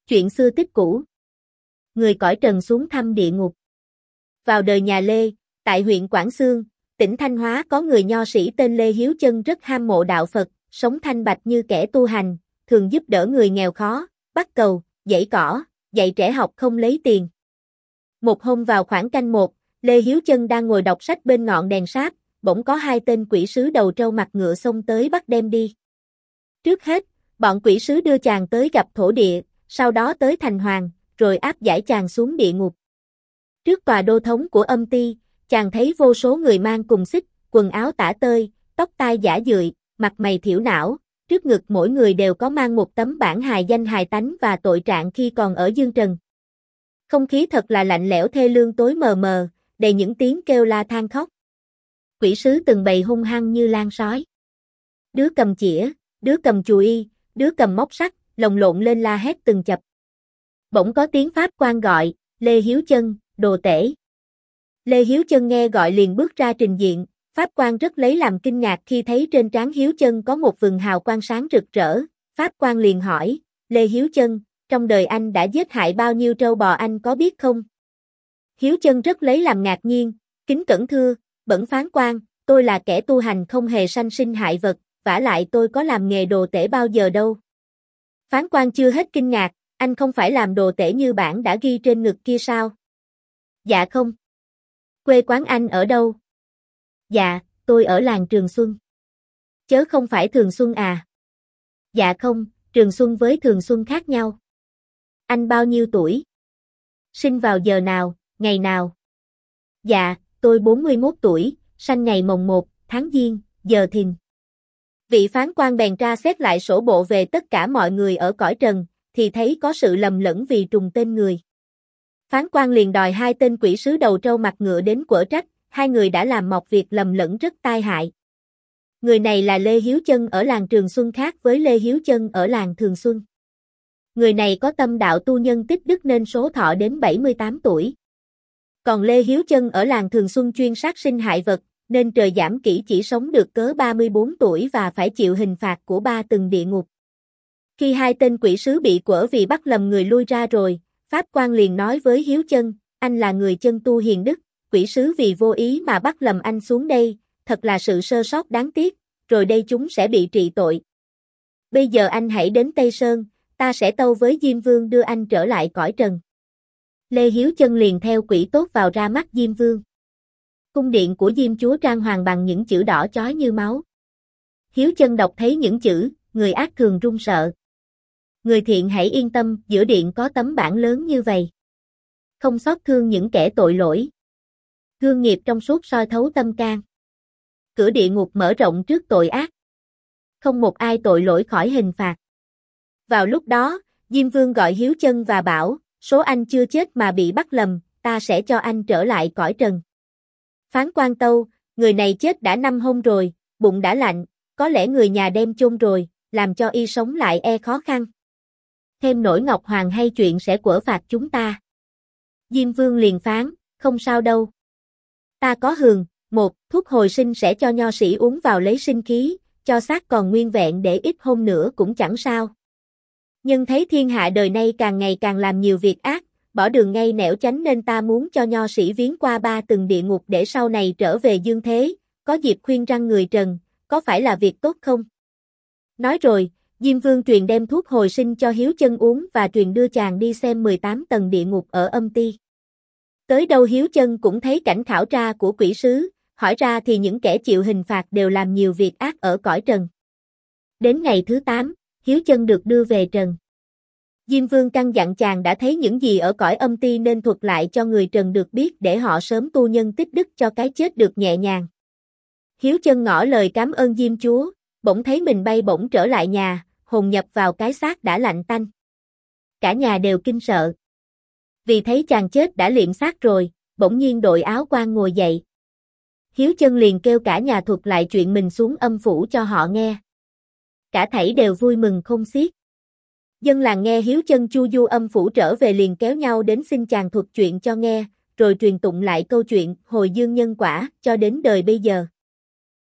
Chuyện xưa tích cũ. Người cõi trần xuống thăm địa ngục. Vào đời nhà Lê, tại huyện Quảng Xương, tỉnh Thanh Hóa có người nho sĩ tên Lê Hiếu Chân rất ham mộ đạo Phật, sống thanh bạch như kẻ tu hành, thường giúp đỡ người nghèo khó, bắt cầu, dãy cỏ, dạy trẻ học không lấy tiền. Một hôm vào khoảng canh 1, Lê Hiếu Chân đang ngồi đọc sách bên ngọn đèn sáp, bỗng có hai tên quỷ sứ đầu trâu mặt ngựa xông tới bắt đem đi. Trước hết, bọn quỷ sứ đưa chàng tới gặp thổ địa, sau đó tới thành hoàng, rồi áp giải chàng xuống địa ngục. Trước tòa đô thống của âm ty, chàng thấy vô số người mang cùng xích, quần áo tả tơi, tóc tai giả dười, mặt mày thiểu não, trước ngực mỗi người đều có mang một tấm bản hài danh hài tánh và tội trạng khi còn ở dương trần. Không khí thật là lạnh lẽo thê lương tối mờ mờ, đầy những tiếng kêu la than khóc. Quỷ sứ từng bầy hung hăng như lang sói. Đứa cầm chĩa, đứa cầm chùy, đứa cầm móc sắt, lồng lộn lên la hét từng chập. Bỗng có tiếng Pháp quan gọi, Lê Hiếu Chân, đồ tể. Lê Hiếu Chân nghe gọi liền bước ra trình diện, Pháp quan rất lấy làm kinh ngạc khi thấy trên trán Hiếu Chân có một vầng hào quang sáng rực rỡ. Pháp quan liền hỏi, Lê Hiếu Chân, trong đời anh đã giết hại bao nhiêu trâu bò anh có biết không? Hiếu Chân rất lấy làm ngạc nhiên, kính cẩn thưa, bẩm phán quan, tôi là kẻ tu hành không hề sanh sinh hại vật, vả lại tôi có làm nghề đồ tể bao giờ đâu. Phán quan chưa hết kinh ngạc, anh không phải làm đồ tể như bản đã ghi trên ngực kia sao? Dạ không. Quê quán anh ở đâu? Dạ, tôi ở làng Trường Xuân. Chớ không phải Thường Xuân à? Dạ không, Trường Xuân với Thường Xuân khác nhau. Anh bao nhiêu tuổi? Sinh vào giờ nào, ngày nào? Dạ, tôi 41 tuổi, sanh ngày mồng 1, tháng Giêng, giờ Thìn. Vị phán quan bèn tra xét lại sổ bộ về tất cả mọi người ở cõi trần, thì thấy có sự lầm lẫn vì trùng tên người. Phán quan liền đòi hai tên quỷ sứ đầu trâu mặt ngựa đến quở trách, hai người đã làm một việc lầm lẫn rất tai hại. Người này là Lê Hiếu Chân ở làng Trường Xuân khác với Lê Hiếu Chân ở làng Thường Xuân. Người này có tâm đạo tu nhân tích đức nên số thọ đến 78 tuổi. Còn Lê Hiếu Chân ở làng Thường Xuân chuyên sát sinh hại vật, nên trời giảm kỹ chỉ sống được cớ 34 tuổi và phải chịu hình phạt của 3 tầng địa ngục. Khi hai tên quỷ sứ bị quở vì bắt lầm người lui ra rồi, Pháp quan liền nói với Hiếu Chân, anh là người chân tu hiền đức, quỷ sứ vì vô ý mà bắt lầm anh xuống đây, thật là sự sơ sót đáng tiếc, rồi đây chúng sẽ bị trị tội. Bây giờ anh hãy đến Tây Sơn, ta sẽ tâu với Diêm Vương đưa anh trở lại cõi trần. Lê Hiếu Chân liền theo quỷ tốt vào ra mắt Diêm Vương. Cung điện của Diêm Chúa trang hoàng bằng những chữ đỏ chói như máu. Hiếu Chân đọc thấy những chữ, người ác thường run sợ. Người thiện hãy yên tâm, giữa điện có tấm bảng lớn như vậy. Không xót thương những kẻ tội lỗi. Gương nghiệp trong suốt soi thấu tâm can. Cửa địa ngục mở rộng trước tội ác. Không một ai tội lỗi khỏi hình phạt. Vào lúc đó, Diêm Vương gọi Hiếu Chân và bảo, số anh chưa chết mà bị bắt lầm, ta sẽ cho anh trở lại cõi trần. Phán quan tâu, người này chết đã 5 hôm rồi, bụng đã lạnh, có lẽ người nhà đem chôn rồi, làm cho y sống lại e khó khăn. Thêm nỗi Ngọc Hoàng hay chuyện sẽ quở phạt chúng ta. Diêm Vương liền phán, không sao đâu. Ta có hường, một, thuốc hồi sinh sẽ cho nho sĩ uống vào lấy sinh khí, cho xác còn nguyên vẹn để ít hôm nữa cũng chẳng sao. Nhưng thấy thiên hạ đời nay càng ngày càng làm nhiều việc ác, bỏ đường ngay nẻo chánh nên ta muốn cho nho sĩ viếng qua 3 tầng địa ngục để sau này trở về dương thế, có dịp khuyên răn người trần, có phải là việc tốt không? Nói rồi, Diêm Vương truyền đem thuốc hồi sinh cho Hiếu Chân uống và truyền đưa chàng đi xem 18 tầng địa ngục ở âm ty. Tới đâu Hiếu Chân cũng thấy cảnh khảo tra của quỷ sứ, hỏi ra thì những kẻ chịu hình phạt đều làm nhiều việc ác ở cõi trần. Đến ngày thứ 8, Hiếu Chân được đưa về trần. Diêm Vương căn dặn chàng đã thấy những gì ở cõi âm ty nên thuật lại cho người trần được biết để họ sớm tu nhân tích đức cho cái chết được nhẹ nhàng. Hiếu Chân ngỏ lời cảm ơn Diêm Chúa, bỗng thấy mình bay bổng trở lại nhà, hồn nhập vào cái xác đã lạnh tanh. Cả nhà đều kinh sợ. Vì thấy chàng chết đã liệm xác rồi, bỗng nhiên đội áo quan ngồi dậy. Hiếu Chân liền kêu cả nhà thuật lại chuyện mình xuống âm phủ cho họ nghe. Cả thảy đều vui mừng không xiết. Dân làng nghe Hiếu Chân chu du âm phủ trở về liền kéo nhau đến xin chàng thuật chuyện cho nghe, rồi truyền tụng lại câu chuyện hồi dương nhân quả cho đến đời bây giờ.